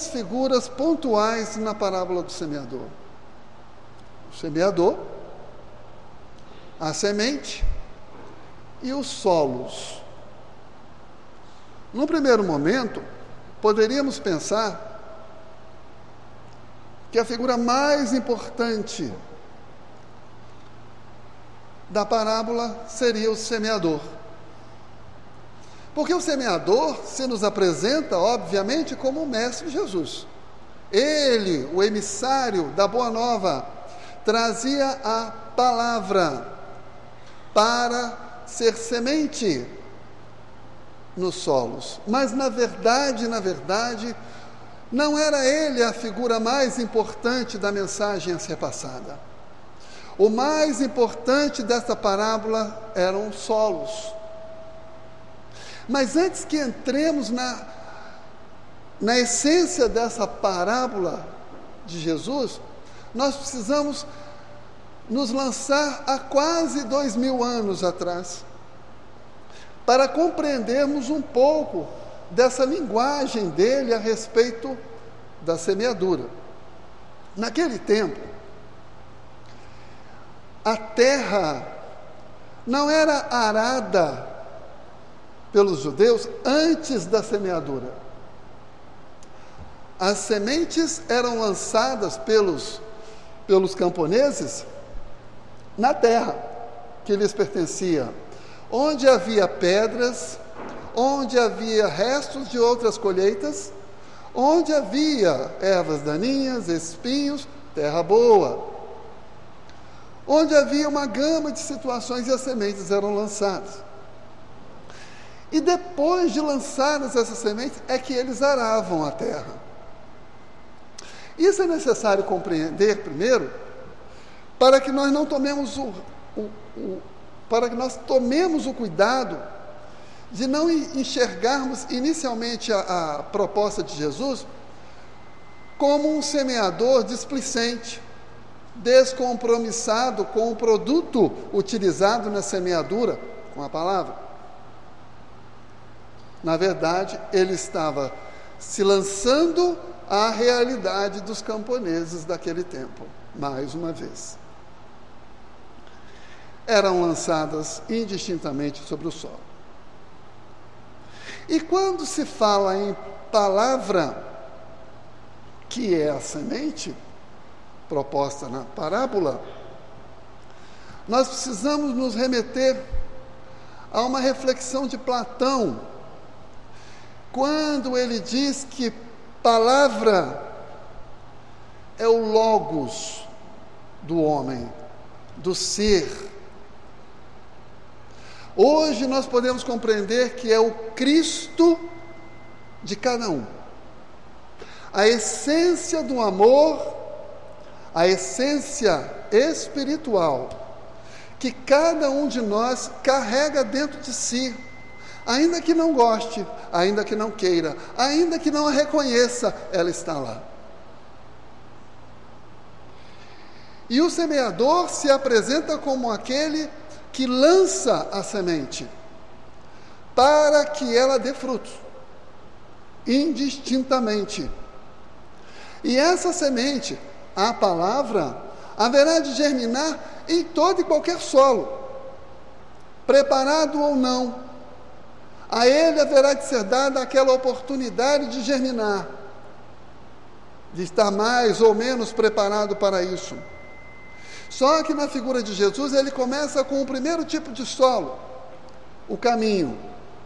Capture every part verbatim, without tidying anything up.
três figuras pontuais na parábola do semeador: o semeador, a semente e os solos. No primeiro momento, poderíamos pensar que a figura mais importante da parábola seria o semeador. Porque o semeador se nos apresenta, obviamente, como o Mestre Jesus. Ele, o emissário da Boa Nova, trazia a palavra para ser semente nos solos. Mas, na verdade, na verdade, não era ele a figura mais importante da mensagem a ser passada. O mais importante dessa parábola eram os solos. Mas antes que entremos na, na essência dessa parábola de Jesus, nós precisamos nos lançar há quase dois mil anos atrás, para compreendermos um pouco dessa linguagem dele a respeito da semeadura. Naquele tempo, a terra não era arada pelos judeus antes da semeadura. As sementes eram lançadas pelos, pelos camponeses na terra que lhes pertencia, onde havia pedras, onde havia restos de outras colheitas, onde havia ervas daninhas, espinhos, terra boa, onde havia uma gama de situações e as sementes eram lançadas. E depois de lançadas essas sementes, é que eles aravam a terra. Isso é necessário compreender primeiro, para que nós não tomemos o, o, o, para que nós tomemos o cuidado de não enxergarmos inicialmente a, a proposta de Jesus como um semeador displicente, descompromissado com o produto utilizado na semeadura, com a palavra. Na verdade, ele estava se lançando à realidade dos camponeses daquele tempo, mais uma vez. Eram lançadas indistintamente sobre o solo. E quando se fala em palavra, que é a semente proposta na parábola, nós precisamos nos remeter a uma reflexão de Platão, quando ele diz que palavra é o logos do homem, do ser. Hoje nós podemos compreender que é o Cristo de cada um. A essência do amor, a essência espiritual que cada um de nós carrega dentro de si, ainda que não goste, ainda que não queira, ainda que não a reconheça, ela está lá. E o semeador se apresenta como aquele que lança a semente para que ela dê frutos, indistintamente. E essa semente, a palavra, haverá de germinar em todo e qualquer solo, preparado ou não. A ele haverá de ser dada aquela oportunidade de germinar, de estar mais ou menos preparado para isso. Só que na figura de Jesus, ele começa com o primeiro tipo de solo, o caminho.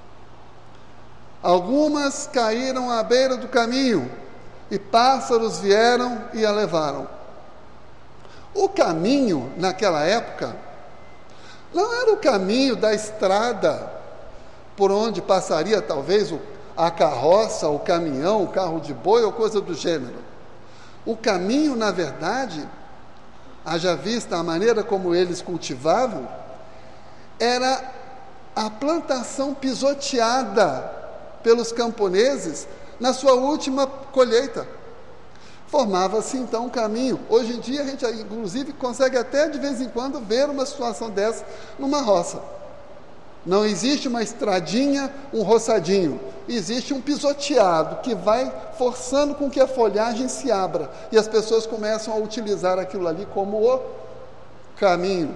Algumas caíram à beira do caminho, e pássaros vieram e a levaram. O caminho, naquela época, não era o caminho da estrada, por onde passaria talvez a carroça, o caminhão, o carro de boi ou coisa do gênero. O caminho, na verdade, haja vista a maneira como eles cultivavam, era a plantação pisoteada pelos camponeses na sua última colheita. Formava-se então um caminho. Hoje em dia a gente inclusive consegue até de vez em quando ver uma situação dessa numa roça. Não existe uma estradinha, um roçadinho. Existe um pisoteado que vai forçando com que a folhagem se abra. E as pessoas começam a utilizar aquilo ali como o caminho.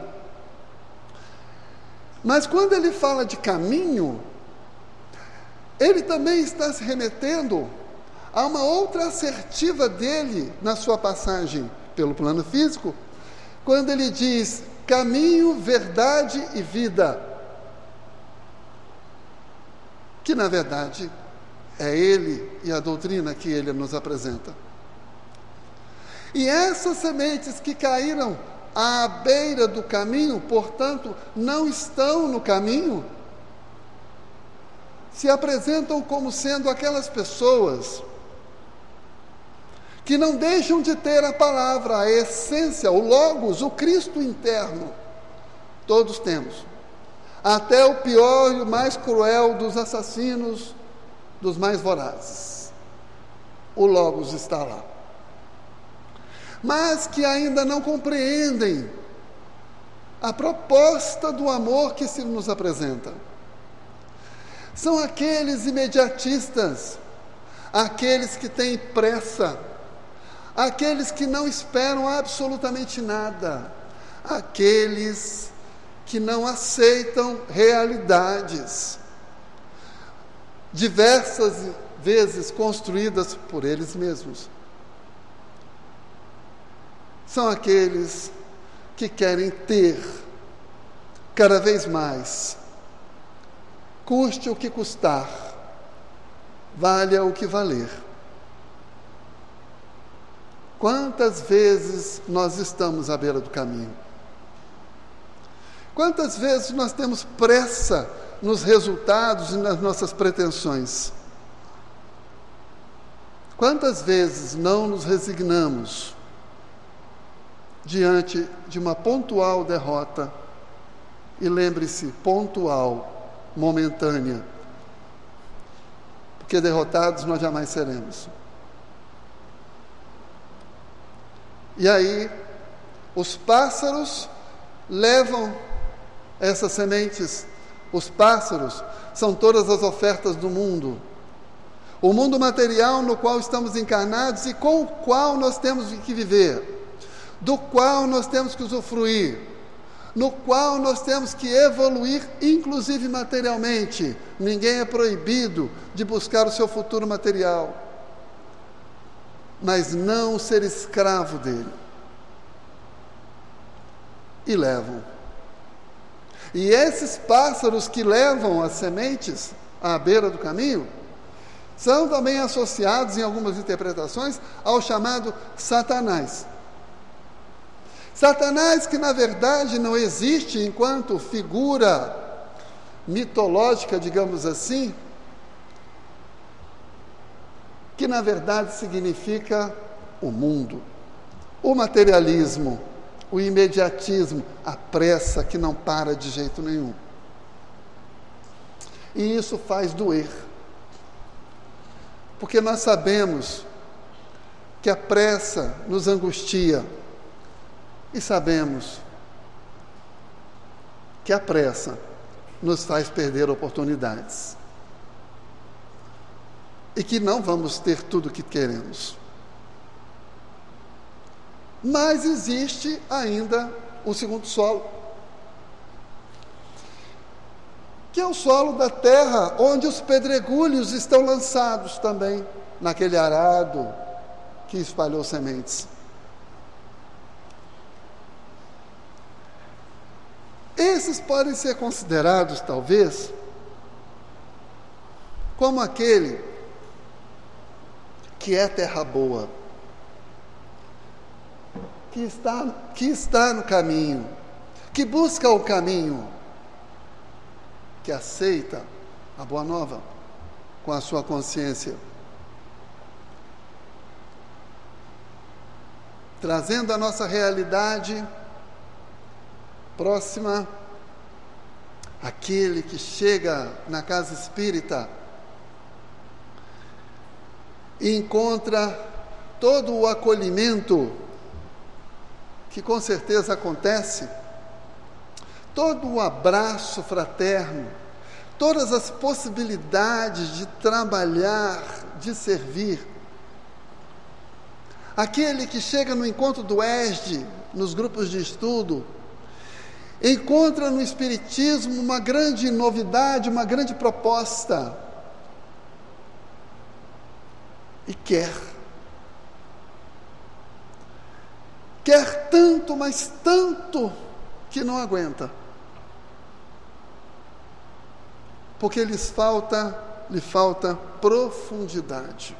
Mas quando ele fala de caminho, ele também está se remetendo a uma outra assertiva dele na sua passagem pelo plano físico, quando ele diz caminho, verdade e vida. Que na verdade é ele e a doutrina que ele nos apresenta. E essas sementes que caíram à beira do caminho, portanto, não estão no caminho, se apresentam como sendo aquelas pessoas que não deixam de ter a palavra, a essência, o Logos, o Cristo interno. Todos temos. Até o pior e o mais cruel dos assassinos, dos mais vorazes. O Logos está lá. Mas que ainda não compreendem a proposta do amor que se nos apresenta. São aqueles imediatistas, aqueles que têm pressa, aqueles que não esperam absolutamente nada, aqueles que não aceitam realidades, diversas vezes construídas por eles mesmos. São aqueles que querem ter cada vez mais, custe o que custar, valha o que valer. Quantas vezes nós estamos à beira do caminho? Quantas vezes nós temos pressa nos resultados e nas nossas pretensões? Quantas vezes não nos resignamos diante de uma pontual derrota? E lembre-se, pontual, momentânea, porque derrotados nós jamais seremos. E aí, os pássaros levam essas sementes. Os pássaros são todas as ofertas do mundo. O mundo material no qual estamos encarnados e com o qual nós temos que viver, do qual nós temos que usufruir, no qual nós temos que evoluir, inclusive materialmente. Ninguém é proibido de buscar o seu futuro material, mas não ser escravo dele. E levam. E esses pássaros que levam as sementes à beira do caminho são também associados, em algumas interpretações, ao chamado Satanás. Satanás, que na verdade não existe enquanto figura mitológica, digamos assim, que na verdade significa o mundo, o materialismo, o imediatismo, a pressa que não para de jeito nenhum. E isso faz doer, porque nós sabemos que a pressa nos angustia, e sabemos que a pressa nos faz perder oportunidades, e que não vamos ter tudo o que queremos. Mas existe ainda o segundo solo, que é o solo da terra, onde os pedregulhos estão lançados também, naquele arado que espalhou sementes. Esses podem ser considerados, talvez, como aquele que é terra boa, que está, que está no caminho, que busca o caminho, que aceita a boa nova com a sua consciência, trazendo a nossa realidade próxima àquele que chega na casa espírita e encontra todo o acolhimento que com certeza acontece, todo o abraço fraterno, todas as possibilidades de trabalhar, de servir. Aquele que chega no encontro do E S D, nos grupos de estudo, encontra no Espiritismo uma grande novidade, uma grande proposta, e quer. Quer tanto, mas tanto, que não aguenta. Porque lhes falta, lhe falta profundidade.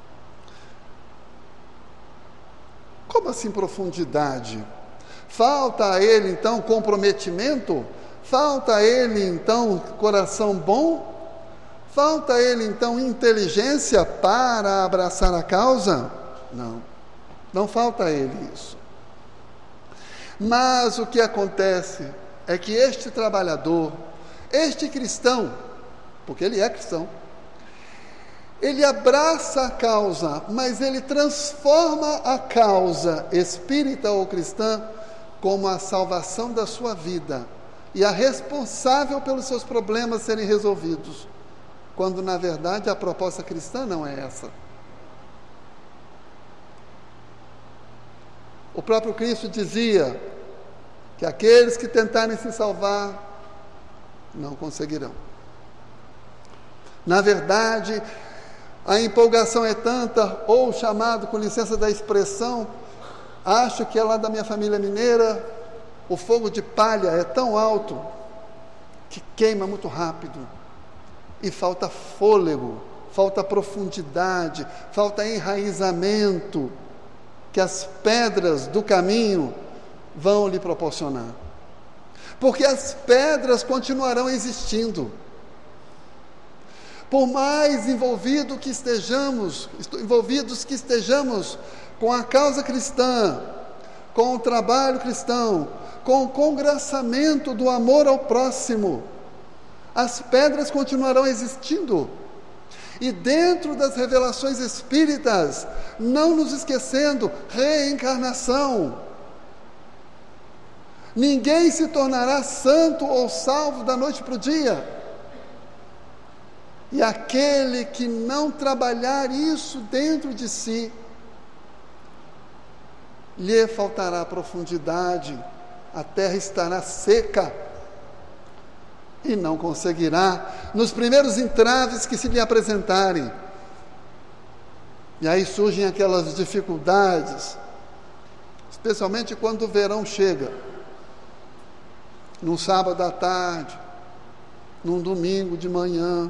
Como assim profundidade? Falta a ele, então, comprometimento? Falta a ele, então, coração bom? Falta a ele, então, inteligência para abraçar a causa? Não, não falta a ele isso. Mas o que acontece é que este trabalhador, este cristão, porque ele é cristão, ele abraça a causa, mas ele transforma a causa espírita ou cristã como a salvação da sua vida e a responsável pelos seus problemas serem resolvidos, quando na verdade a proposta cristã não é essa. O próprio Cristo dizia que aqueles que tentarem se salvar não conseguirão. Na verdade, a empolgação é tanta, ou o chamado, com licença da expressão, acho que é lá da minha família mineira, o fogo de palha é tão alto que queima muito rápido e falta fôlego, falta profundidade, falta enraizamento que as pedras do caminho vão lhe proporcionar. Porque as pedras continuarão existindo. Por mais envolvido que estejamos, envolvidos que estejamos com a causa cristã, com o trabalho cristão, com o congraçamento do amor ao próximo, as pedras continuarão existindo. E dentro das revelações espíritas, não nos esquecendo, reencarnação. Ninguém se tornará santo ou salvo da noite para o dia. E aquele que não trabalhar isso dentro de si, lhe faltará profundidade, a terra estará seca e não conseguirá, nos primeiros entraves que se lhe apresentarem. E aí surgem aquelas dificuldades, especialmente quando o verão chega, num sábado à tarde, num domingo de manhã.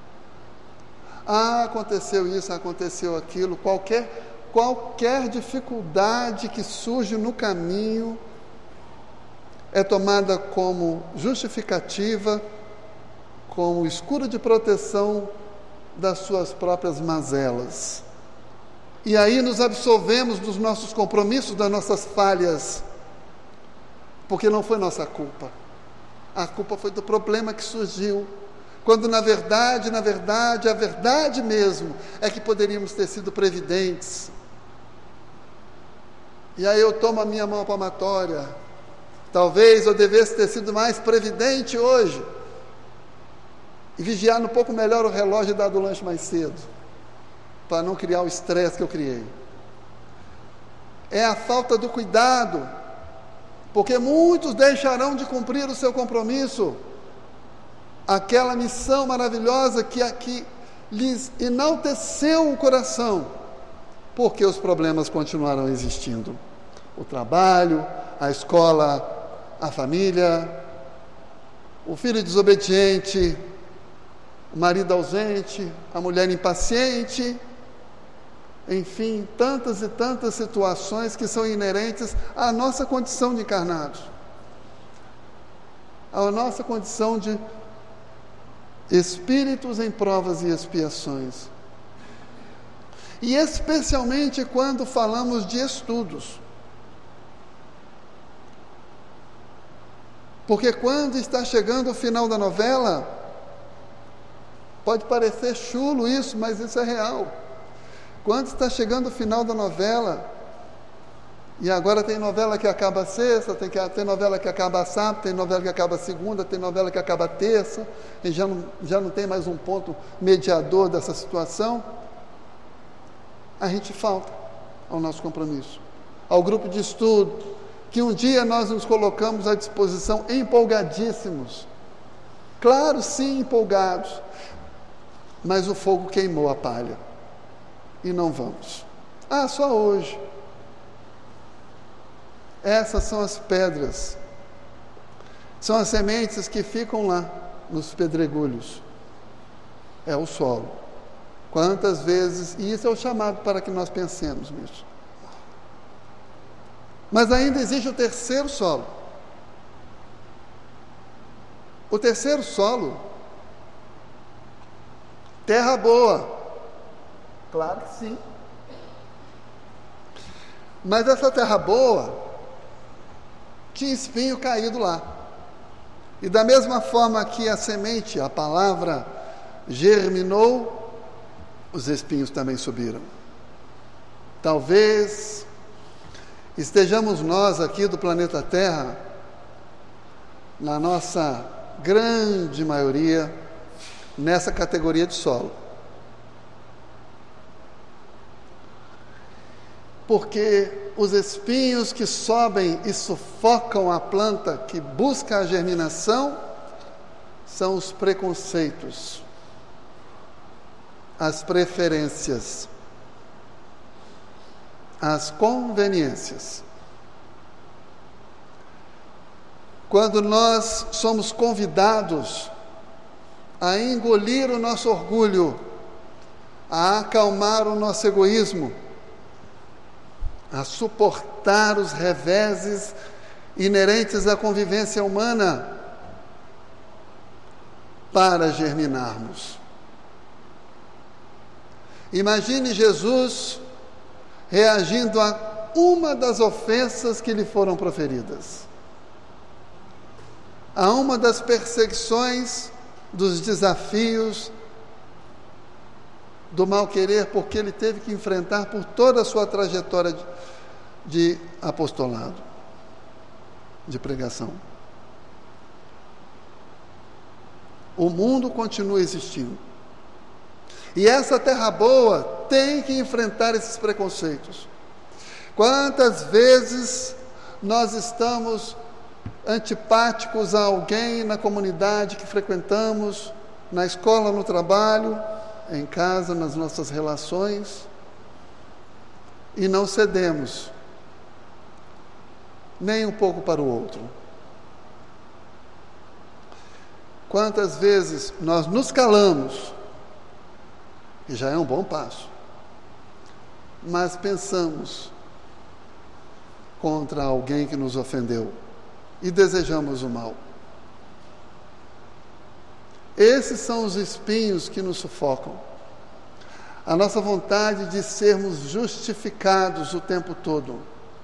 Ah, aconteceu isso, aconteceu aquilo, qualquer, qualquer dificuldade que surge no caminho é tomada como justificativa, como escudo de proteção das suas próprias mazelas. E aí nos absolvemos dos nossos compromissos, das nossas falhas, porque não foi nossa culpa. A culpa foi do problema que surgiu, quando na verdade, na verdade, a verdade mesmo é que poderíamos ter sido previdentes. E aí eu tomo a minha mão palmatória. Talvez eu devesse ter sido mais previdente hoje e vigiar um pouco melhor o relógio e dar do lanche mais cedo, para não criar o estresse que eu criei. É a falta do cuidado, porque muitos deixarão de cumprir o seu compromisso, aquela missão maravilhosa que aqui lhes enalteceu o coração, porque os problemas continuarão existindo. O trabalho, a escola, a família, o filho desobediente, o marido ausente, a mulher impaciente, enfim, tantas e tantas situações que são inerentes à nossa condição de encarnados, à nossa condição de espíritos em provas e expiações. E especialmente quando falamos de estudos. Porque quando está chegando o final da novela, pode parecer chulo isso, mas isso é real. Quando está chegando o final da novela, E agora tem novela que acaba sexta, tem, que, tem novela que acaba sábado, tem novela que acaba segunda, tem novela que acaba terça, e já não, já não tem mais um ponto mediador dessa situação. A gente falta ao nosso compromisso, ao grupo de estudo, que um dia nós nos colocamos à disposição empolgadíssimos. Claro, sim, empolgados, mas o fogo queimou a palha, e não vamos. Ah, só hoje. Essas são as pedras, são as sementes que ficam lá nos pedregulhos, é o solo. Quantas vezes, e isso é o chamado para que nós pensemos nisso. Mas ainda existe o terceiro solo. O terceiro solo, terra boa. Claro que sim. Mas essa terra boa tinha espinho caído lá. E da mesma forma que a semente, a palavra, germinou, os espinhos também subiram. Talvez estejamos nós aqui do planeta Terra, na nossa grande maioria, nessa categoria de solo. Porque os espinhos que sobem e sufocam a planta que busca a germinação são os preconceitos, as preferências, as conveniências. Quando nós somos convidados a engolir o nosso orgulho, a acalmar o nosso egoísmo, a suportar os reveses inerentes à convivência humana, para germinarmos. Imagine Jesus reagindo a uma das ofensas que lhe foram proferidas, a uma das perseguições, dos desafios, do mal-querer, porque ele teve que enfrentar por toda a sua trajetória de, de apostolado, de pregação. O mundo continua existindo. E essa terra boa tem que enfrentar esses preconceitos. Quantas vezes nós estamos antipáticos a alguém na comunidade que frequentamos, na escola, no trabalho, em casa, nas nossas relações, e não cedemos nem um pouco para o outro. Quantas vezes nós nos calamos, e já é um bom passo, mas pensamos contra alguém que nos ofendeu e desejamos o mal. Esses são os espinhos que nos sufocam. A nossa vontade de sermos justificados o tempo todo.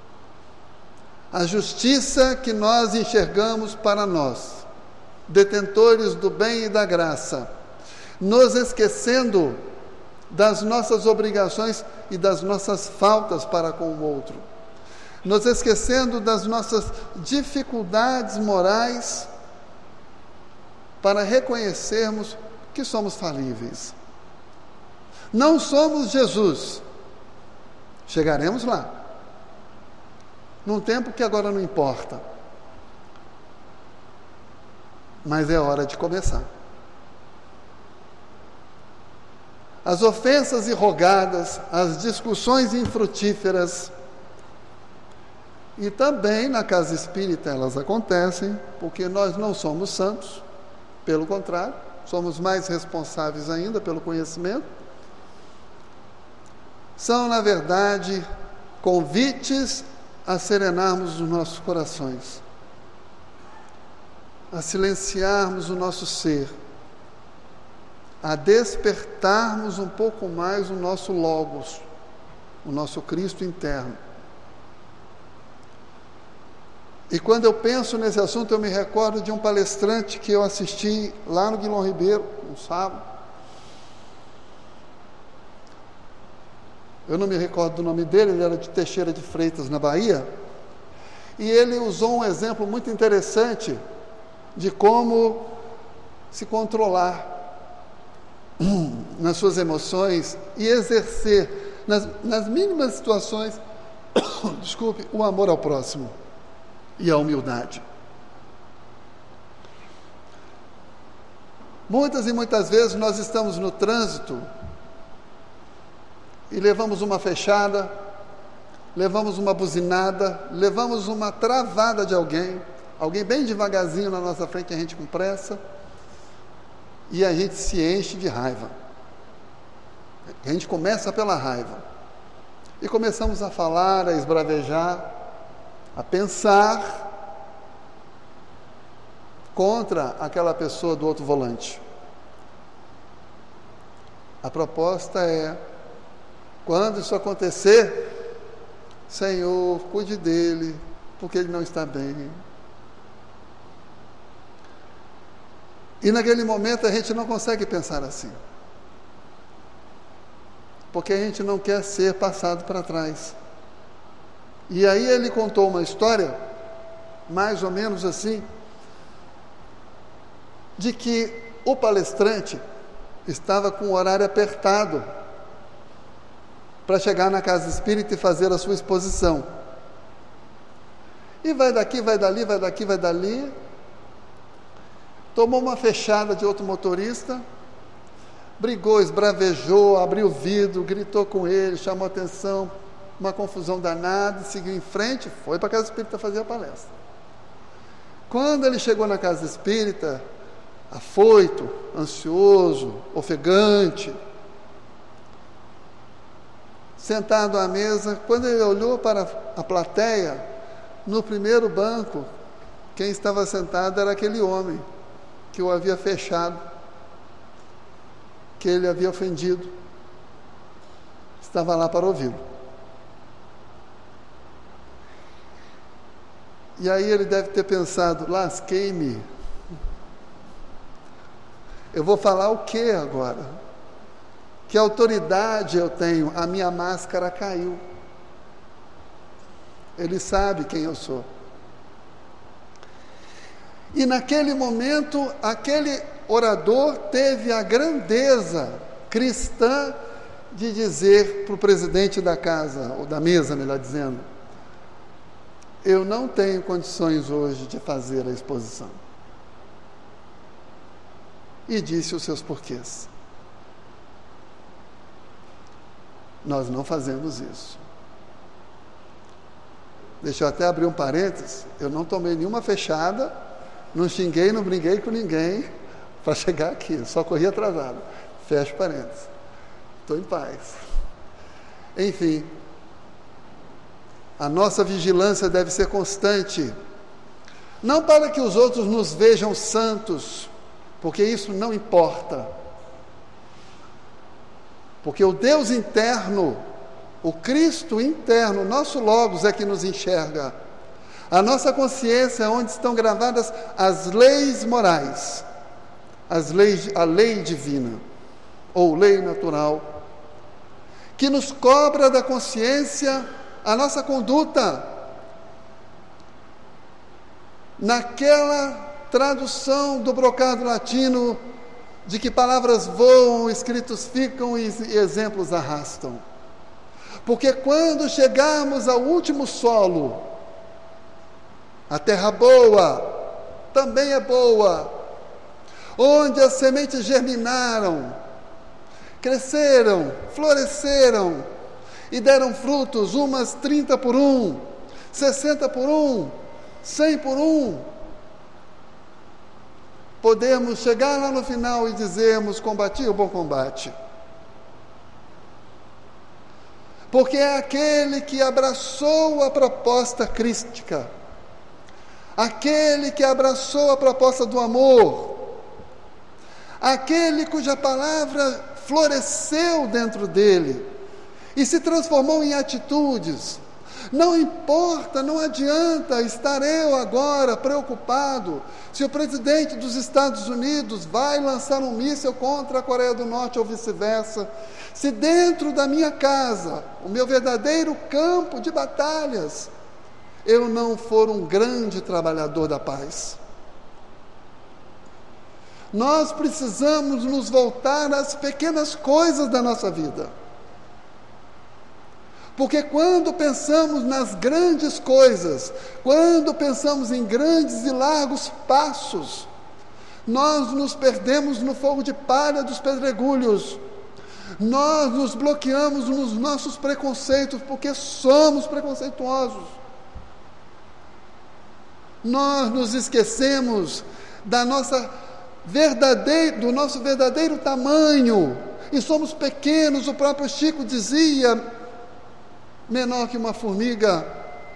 A justiça que nós enxergamos para nós, detentores do bem e da graça, nos esquecendo das nossas obrigações e das nossas faltas para com o outro, nos esquecendo das nossas dificuldades morais, para reconhecermos que somos falíveis. Não somos Jesus. Chegaremos lá, num tempo que agora não importa, mas é hora de começar. As ofensas irrogadas, as discussões infrutíferas, e também na casa espírita elas acontecem, porque nós não somos santos, pelo contrário, somos mais responsáveis ainda pelo conhecimento. São, na verdade, convites a serenarmos os nossos corações, a silenciarmos o nosso ser, a despertarmos um pouco mais o nosso Logos, o nosso Cristo interno. E quando eu penso nesse assunto, eu me recordo de um palestrante que eu assisti lá no Guilherme Ribeiro, no sábado. eu não me recordo do nome dele, ele era de Teixeira de Freitas, na Bahia, e ele usou um exemplo muito interessante de como se controlar nas suas emoções e exercer, nas, nas mínimas situações, desculpe, o amor ao próximo e a humildade. Muitas e muitas vezes nós estamos no trânsito e levamos uma fechada, levamos uma buzinada, levamos uma travada de alguém, alguém bem devagarzinho na nossa frente, a gente com pressa, e a gente se enche de raiva. A gente começa pela raiva e começamos a falar, a esbravejar, a pensar contra aquela pessoa do outro volante. A proposta é, quando isso acontecer, Senhor, cuide dele, porque ele não está bem. E naquele momento a gente não consegue pensar assim, porque a gente não quer ser passado para trás. E aí ele contou uma história, mais ou menos assim, de que o palestrante estava com o horário apertado para chegar na casa espírita e fazer a sua exposição. E vai daqui, vai dali, vai daqui, vai dali. Tomou uma fechada de outro motorista, brigou, esbravejou, abriu o vidro, gritou com ele, chamou atenção, uma confusão danada, seguiu em frente, foi para a casa espírita fazer a palestra. Quando ele chegou na casa espírita, afoito, ansioso, ofegante, sentado à mesa, quando ele olhou para a plateia, no primeiro banco, quem estava sentado era aquele homem que o havia fechado, que ele havia ofendido, estava lá para ouvi-lo. E aí ele deve ter pensado, lasquei-me, eu vou falar o que agora? Que autoridade eu tenho? A minha máscara caiu. Ele sabe quem eu sou. E naquele momento, aquele orador teve a grandeza cristã de dizer para o presidente da casa, ou da mesa, melhor dizendo, eu não tenho condições hoje de fazer a exposição. E disse os seus porquês. Nós não fazemos isso. Deixa eu até abrir um parênteses, eu não tomei nenhuma fechada, não xinguei, não briguei com ninguém para chegar aqui, só corri atrasado. Fecho parênteses. Estou em paz. Enfim, a nossa vigilância deve ser constante, não para que os outros nos vejam santos, porque isso não importa. Porque o Deus interno, o Cristo interno, o nosso Logos é que nos enxerga. A nossa consciência é onde estão gravadas as leis morais, as leis, a lei divina, ou lei natural, que nos cobra da consciência a nossa conduta. Naquela tradução do brocado latino, de que palavras voam, escritos ficam e exemplos arrastam. Porque quando chegarmos ao último solo, a terra boa, também é boa, onde as sementes germinaram, cresceram, floresceram e deram frutos, umas trinta por um, sessenta por um, cem por um, podemos chegar lá no final e dizermos, combati o bom combate. Porque é aquele que abraçou a proposta crística, aquele que abraçou a proposta do amor, aquele cuja palavra floresceu dentro dele e se transformou em atitudes, Não importa, não adianta estar eu agora preocupado se o presidente dos Estados Unidos vai lançar um míssil contra a Coreia do Norte ou vice-versa, se dentro da minha casa, o meu verdadeiro campo de batalhas, eu não for um grande trabalhador da paz. Nós precisamos nos voltar às pequenas coisas da nossa vida. Porque quando pensamos nas grandes coisas, quando pensamos em grandes e largos passos, nós nos perdemos no fogo de palha dos pedregulhos. Nós nos bloqueamos nos nossos preconceitos, porque somos preconceituosos. Nós nos esquecemos da nossa verdadeiro, do nosso verdadeiro tamanho, e somos pequenos. O próprio Chico dizia, menor que uma formiga.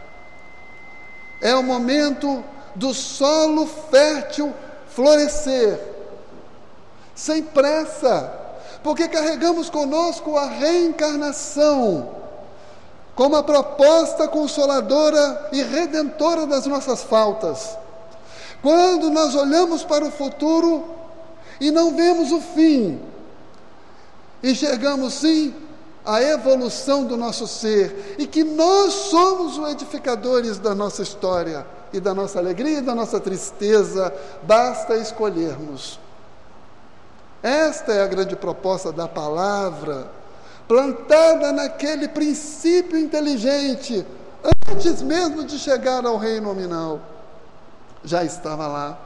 É o momento do solo fértil florescer, sem pressa, porque carregamos conosco a reencarnação, como a proposta consoladora e redentora das nossas faltas. Quando nós olhamos para o futuro e não vemos o fim, enxergamos sim a evolução do nosso ser, e que nós somos os edificadores da nossa história, e da nossa alegria e da nossa tristeza, basta escolhermos. Esta é a grande proposta da palavra, plantada naquele princípio inteligente, antes mesmo de chegar ao reino nominal, já estava lá.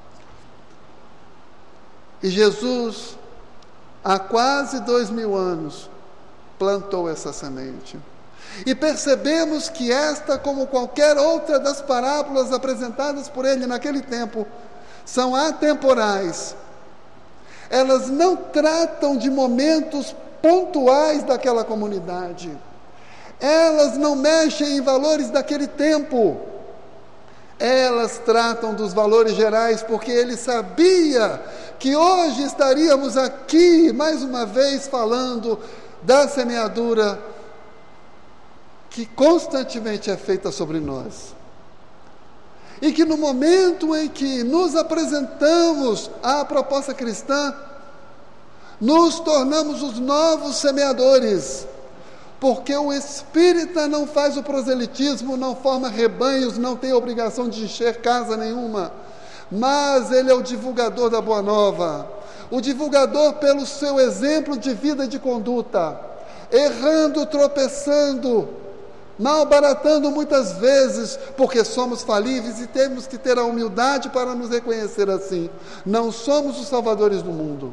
E Jesus, há quase dois mil anos, plantou essa semente. E percebemos que esta, como qualquer outra das parábolas apresentadas por ele naquele tempo, são atemporais. Elas não tratam de momentos pontuais daquela comunidade. Elas não mexem em valores daquele tempo. Elas tratam dos valores gerais, porque ele sabia que hoje estaríamos aqui, mais uma vez, falando da semeadura que constantemente é feita sobre nós. E que no momento em que nos apresentamos à proposta cristã, nos tornamos os novos semeadores, porque o espírita não faz o proselitismo, não forma rebanhos, não tem obrigação de encher casa nenhuma, mas ele é o divulgador da boa nova, o divulgador pelo seu exemplo de vida e de conduta, errando, tropeçando, malbaratando muitas vezes, porque somos falíveis e temos que ter a humildade para nos reconhecer assim. Não somos os salvadores do mundo,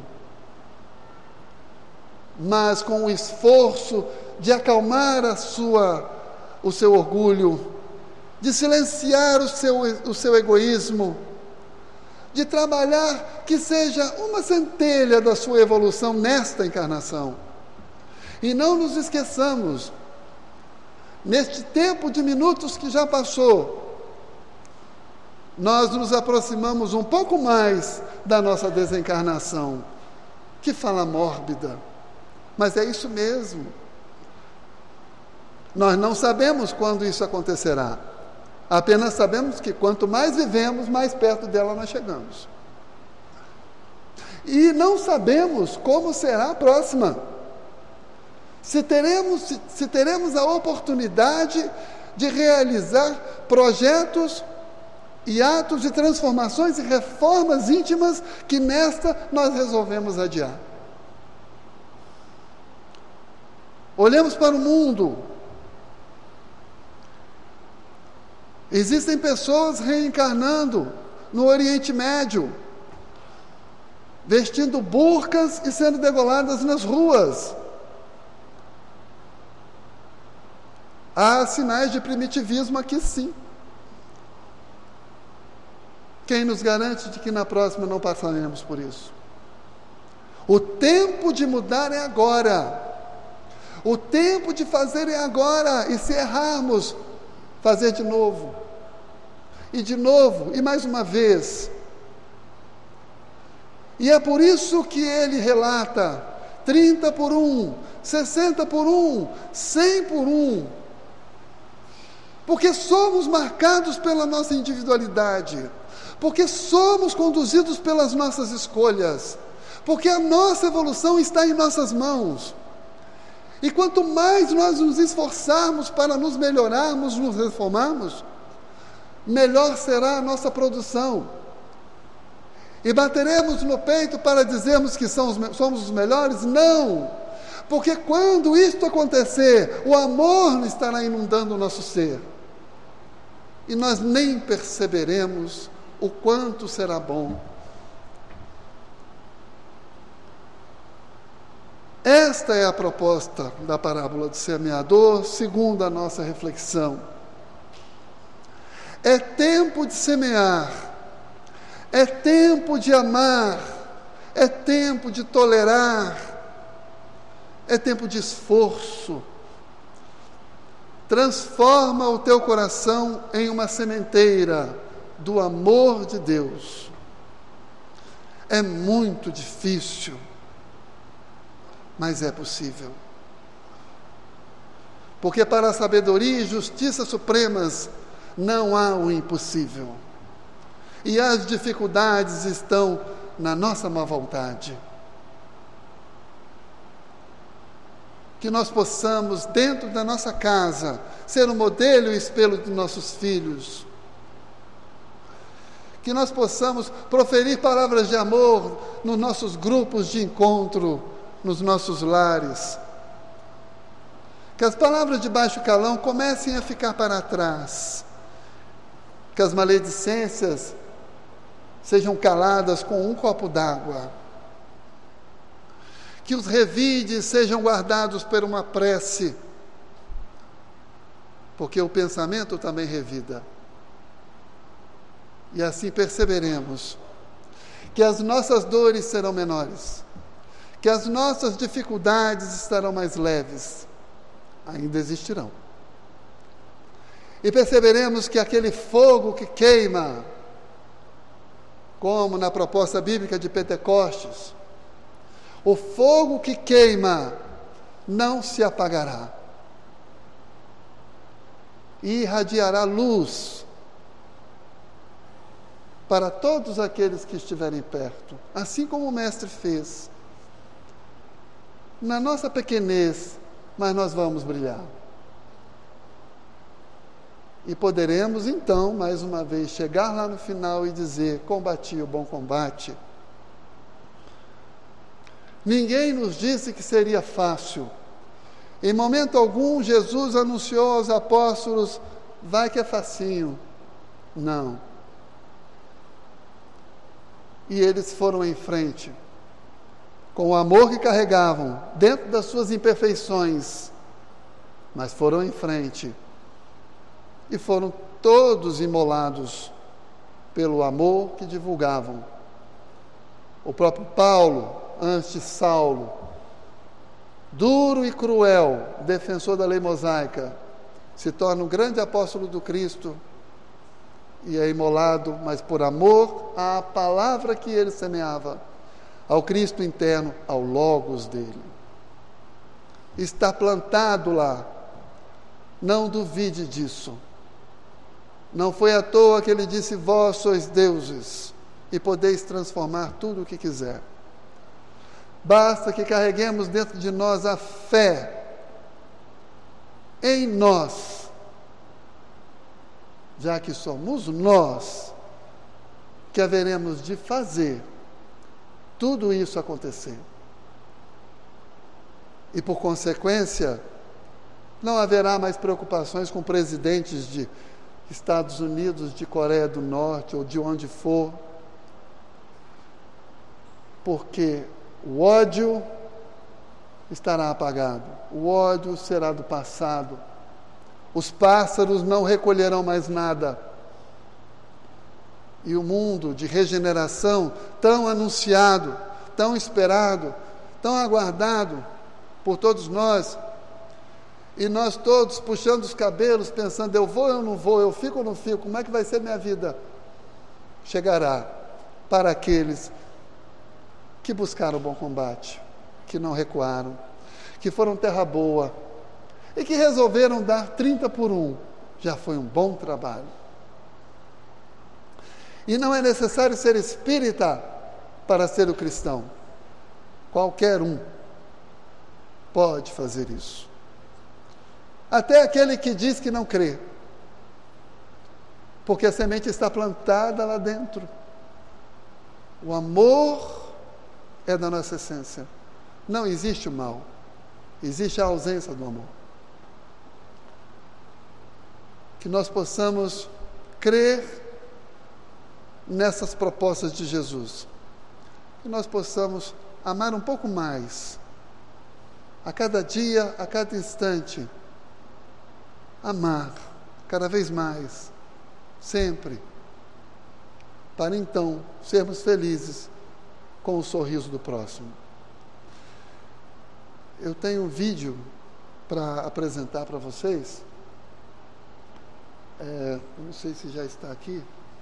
mas com o esforço de acalmar a sua, o seu orgulho, de silenciar o seu, o seu egoísmo, de trabalhar que seja uma centelha da sua evolução nesta encarnação. E não nos esqueçamos, neste tempo de minutos que já passou, nós nos aproximamos um pouco mais da nossa desencarnação. Que fala mórbida, mas é isso mesmo. Nós não sabemos quando isso acontecerá. Apenas sabemos que quanto mais vivemos, mais perto dela nós chegamos. E não sabemos como será a próxima. Se teremos, se, se teremos a oportunidade de realizar projetos e atos de transformações e reformas íntimas que nesta nós resolvemos adiar. Olhemos para o mundo. Existem pessoas reencarnando no Oriente Médio, vestindo burcas e sendo degoladas nas ruas. Há sinais de primitivismo aqui, sim. Quem nos garante de que na próxima não passaremos por isso? O tempo de mudar é agora. O tempo de fazer é agora. E se errarmos, fazer de novo. E de novo, e mais uma vez. E é por isso que ele relata trinta por um, sessenta por um, cem por um. porque somos marcados pela nossa individualidade, porque somos conduzidos pelas nossas escolhas, porque a nossa evolução está em nossas mãos. E quanto mais nós nos esforçarmos para nos melhorarmos, nos reformarmos, melhor será a nossa produção. E bateremos no peito para dizermos que somos os melhores? Não! Porque quando isto acontecer, o amor estará inundando o nosso ser. E nós nem perceberemos o quanto será bom. Esta é a proposta da parábola do semeador, segundo a nossa reflexão. É tempo de semear, é tempo de amar, é tempo de tolerar, é tempo de esforço. Transforma o teu coração em uma sementeira do amor de Deus. É muito difícil, mas é possível. Porque para a sabedoria e justiça supremas não há o impossível. E as dificuldades estão na nossa má vontade. Que nós possamos, dentro da nossa casa, ser um modelo e espelho de nossos filhos. Que nós possamos proferir palavras de amor nos nossos grupos de encontro, nos nossos lares. Que as palavras de baixo calão comecem a ficar para trás. Que as maledicências sejam caladas com um copo d'água. Que os revides sejam guardados por uma prece, porque o pensamento também revida. E assim perceberemos que as nossas dores serão menores, que as nossas dificuldades estarão mais leves, ainda existirão. E perceberemos que aquele fogo que queima, como na proposta bíblica de Pentecostes, o fogo que queima não se apagará. E irradiará luz para todos aqueles que estiverem perto, assim como o Mestre fez. Na nossa pequenez, mas nós vamos brilhar. E poderemos então, mais uma vez, chegar lá no final e dizer: combati o bom combate. Ninguém nos disse que seria fácil. Em momento algum, Jesus anunciou aos apóstolos: vai que é facinho. Não. E eles foram em frente, com o amor que carregavam, dentro das suas imperfeições, mas foram em frente. E foram todos imolados pelo amor que divulgavam. O próprio Paulo, antes Saulo, duro e cruel, defensor da lei mosaica, se torna um grande apóstolo do Cristo e é imolado, mas por amor à palavra que ele semeava, ao Cristo interno, ao Logos dele. Está plantado lá, não duvide disso. Não foi à toa que ele disse: vós sois deuses e podeis transformar tudo o que quiser. Basta que carreguemos dentro de nós a fé em nós, já que somos nós que haveremos de fazer tudo isso acontecer. E por consequência, não haverá mais preocupações com presidentes de Estados Unidos, de Coreia do Norte ou de onde for, porque o ódio estará apagado, o ódio será do passado, os pássaros não recolherão mais nada, e o mundo de regeneração tão anunciado, tão esperado, tão aguardado por todos nós, e nós todos puxando os cabelos, pensando: eu vou ou eu não vou, eu fico ou não fico, como é que vai ser minha vida? Chegará para aqueles que buscaram o bom combate, que não recuaram, que foram terra boa e que resolveram dar trinta por um já foi um bom trabalho. E não é necessário ser espírita para ser o cristão. Qualquer um pode fazer isso. Até aquele que diz que não crê, porque a semente está plantada lá dentro. O amor é da nossa essência. Não existe o mal, existe a ausência do amor. Que nós possamos crer nessas propostas de Jesus. Que nós possamos amar um pouco mais, a cada dia, a cada instante. Amar cada vez mais, sempre, para então sermos felizes com o sorriso do próximo. Eu tenho um vídeo para apresentar para vocês. É, não sei se já está aqui.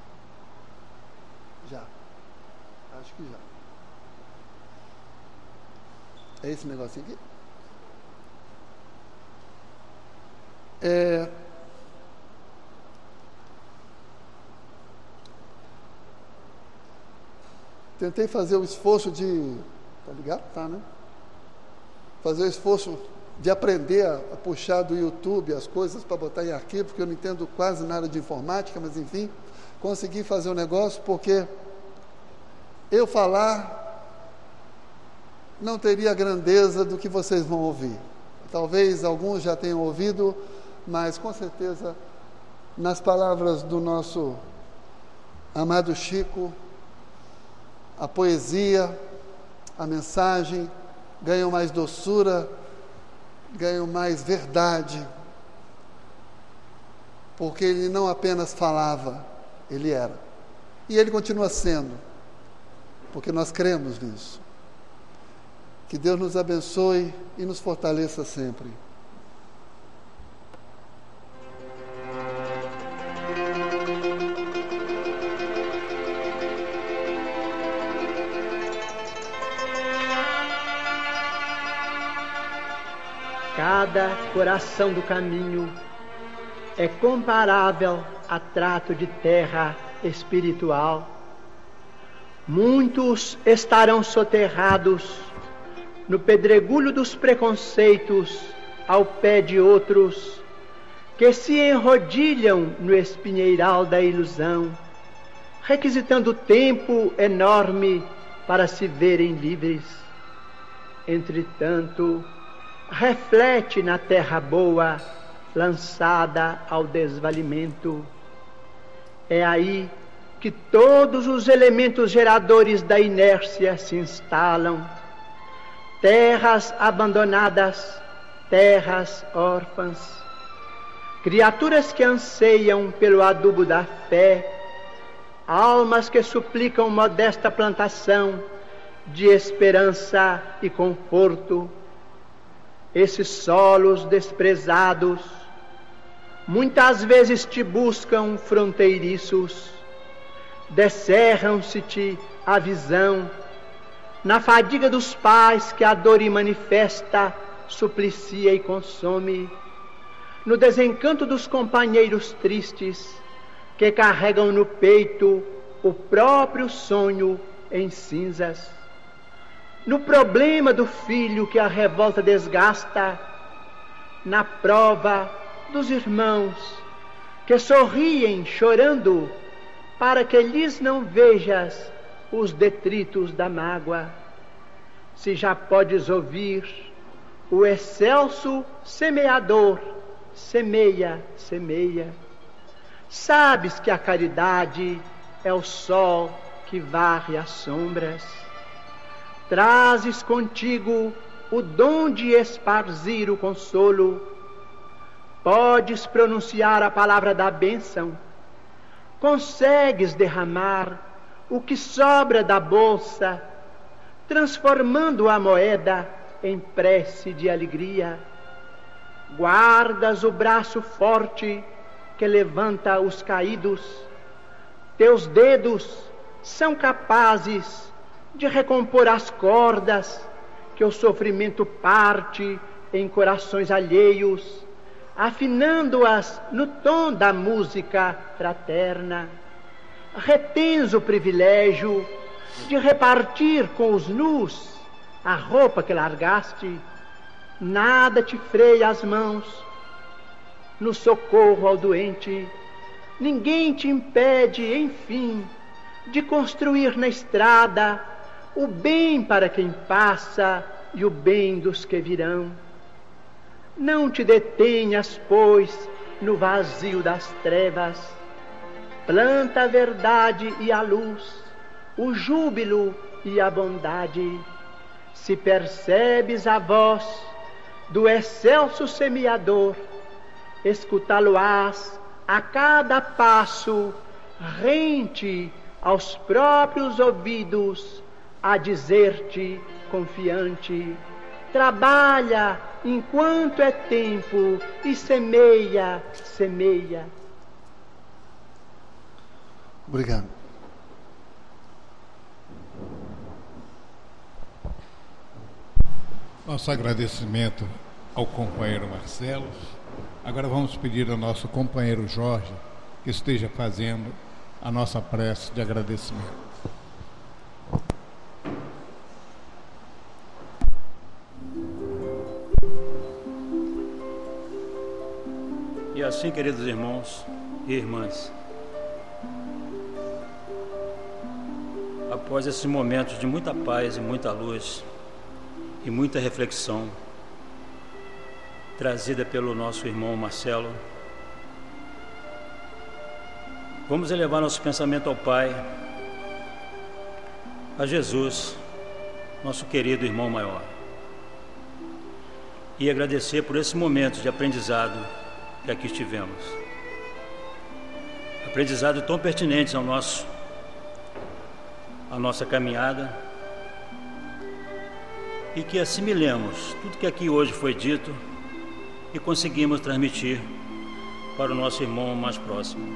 Já. Acho que já. É esse negocinho aqui? É, tentei fazer o esforço de... Tá ligado? Tá, né? Fazer o esforço de aprender a, a puxar do YouTube as coisas para botar em arquivo, porque eu não entendo quase nada de informática, mas enfim, consegui fazer o negócio, porque eu falar não teria a grandeza do que vocês vão ouvir. Talvez alguns já tenham ouvido, mas com certeza, nas palavras do nosso amado Chico, a poesia, a mensagem ganham mais doçura, ganham mais verdade, porque ele não apenas falava, ele era. E ele continua sendo, porque nós cremos nisso. Que Deus nos abençoe e nos fortaleça sempre. Cada coração do caminho é comparável a trato de terra espiritual. Muitos estarão soterrados no pedregulho dos preconceitos ao pé de outros que se enrodilham no espinheiral da ilusão, requisitando tempo enorme para se verem livres. Entretanto, reflete na terra boa, lançada ao desvalimento. É aí que todos os elementos geradores da inércia se instalam. Terras abandonadas, terras órfãs, criaturas que anseiam pelo adubo da fé, almas que suplicam modesta plantação de esperança e conforto. Esses solos desprezados muitas vezes te buscam fronteiriços, descerram-se-te a visão, na fadiga dos pais que a dor manifesta, suplicia e consome, no desencanto dos companheiros tristes que carregam no peito o próprio sonho em cinzas, no problema do filho que a revolta desgasta, na prova dos irmãos que sorriem chorando para que lhes não vejas os detritos da mágoa. Se já podes ouvir o excelso semeador, semeia, semeia. Sabes que a caridade é o sol que varre as sombras. Trazes contigo o dom de esparzir o consolo. Podes pronunciar a palavra da bênção. Consegues derramar o que sobra da bolsa, transformando a moeda em prece de alegria. Guardas o braço forte que levanta os caídos. Teus dedos são capazes de recompor as cordas que o sofrimento parte em corações alheios, afinando-as no tom da música fraterna. Retens o privilégio de repartir com os nus a roupa que largaste. Nada te freia as mãos no socorro ao doente. Ninguém te impede, enfim, de construir na estrada o bem para quem passa e o bem dos que virão. Não te detenhas, pois, no vazio das trevas. Planta a verdade e a luz, o júbilo e a bondade. Se percebes a voz do excelso semeador, escutá-lo-ás a cada passo, rente aos próprios ouvidos, a dizer-te confiante: trabalha enquanto é tempo e semeia, semeia. Obrigado. Nosso agradecimento ao companheiro Marcelo. Agora vamos pedir ao nosso companheiro Jorge que esteja fazendo a nossa prece de agradecimento. E assim, queridos irmãos e irmãs, após esses momentos de muita paz e muita luz e muita reflexão trazida pelo nosso irmão Marcelo, vamos elevar nosso pensamento ao Pai, a Jesus, nosso querido irmão maior, e agradecer por esse momento de aprendizado que aqui estivemos. Aprendizado tão pertinente ao nosso, à nossa caminhada, e que assimilemos tudo que aqui hoje foi dito e conseguimos transmitir para o nosso irmão mais próximo.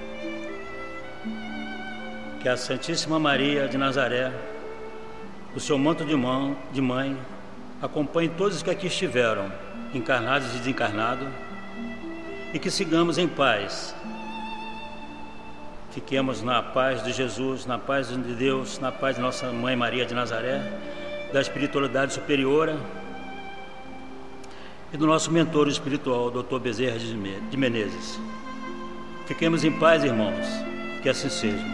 Que a Santíssima Maria de Nazaré, o seu manto de mão, de mãe, acompanhe todos os que aqui estiveram, encarnados e desencarnados, e que sigamos em paz. Fiquemos na paz de Jesus, na paz de Deus, na paz de nossa Mãe Maria de Nazaré, da espiritualidade superior e do nosso mentor espiritual, doutor Bezerra de Menezes. Fiquemos em paz, irmãos, que assim seja.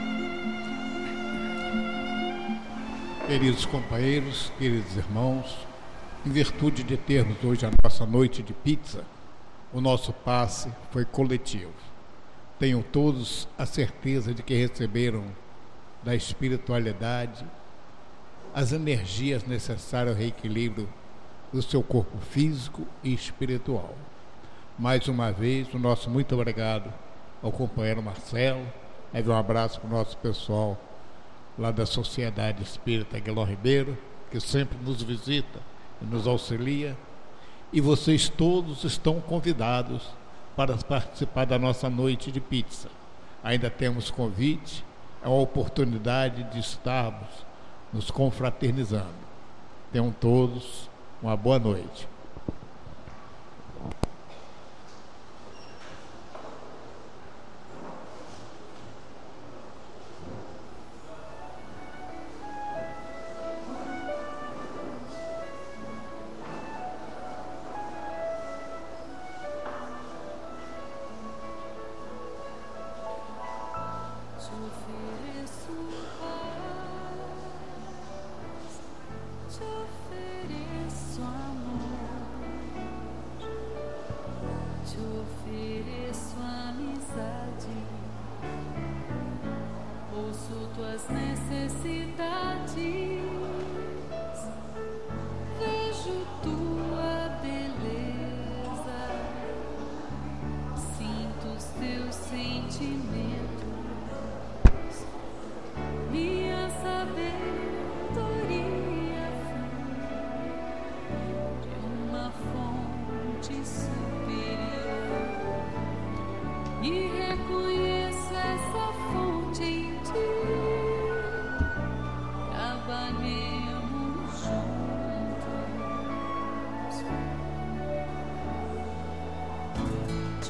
Queridos companheiros, queridos irmãos, em virtude de termos hoje a nossa noite de pizza, o nosso passe foi coletivo. Tenham todos a certeza de que receberam da espiritualidade as energias necessárias ao reequilíbrio do seu corpo físico e espiritual. Mais uma vez, o nosso muito obrigado ao companheiro Marcelo. Leve um abraço para o nosso pessoal lá da Sociedade Espírita Aguiló Ribeiro, que sempre nos visita e nos auxilia. E vocês todos estão convidados para participar da nossa noite de pizza. Ainda temos convite, é uma oportunidade de estarmos nos confraternizando. Tenham todos uma boa noite. Te ofereço amor.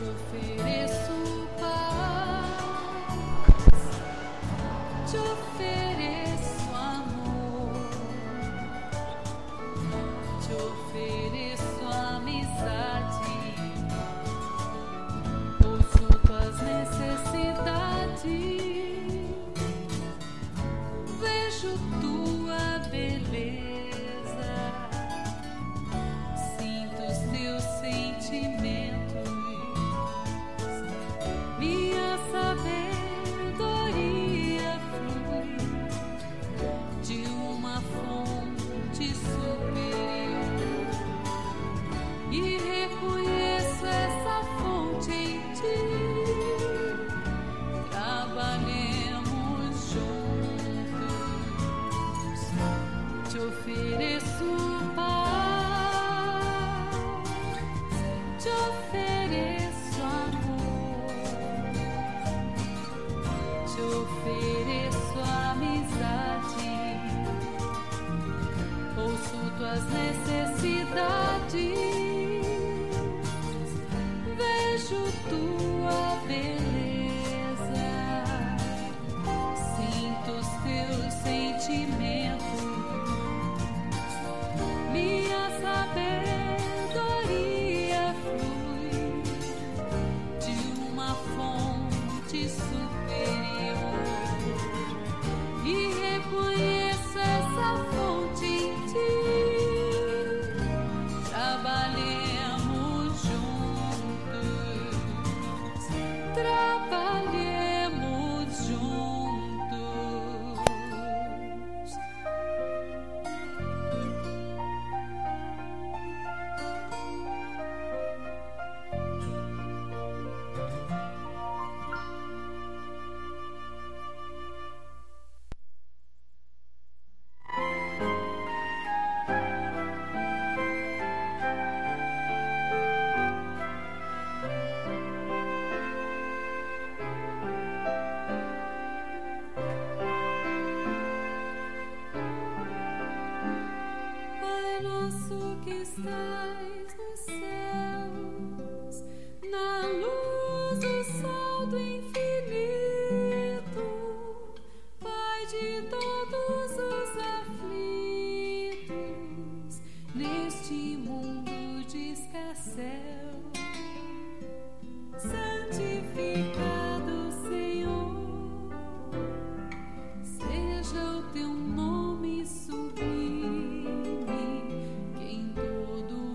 Seja o teu nome sublime, que em todo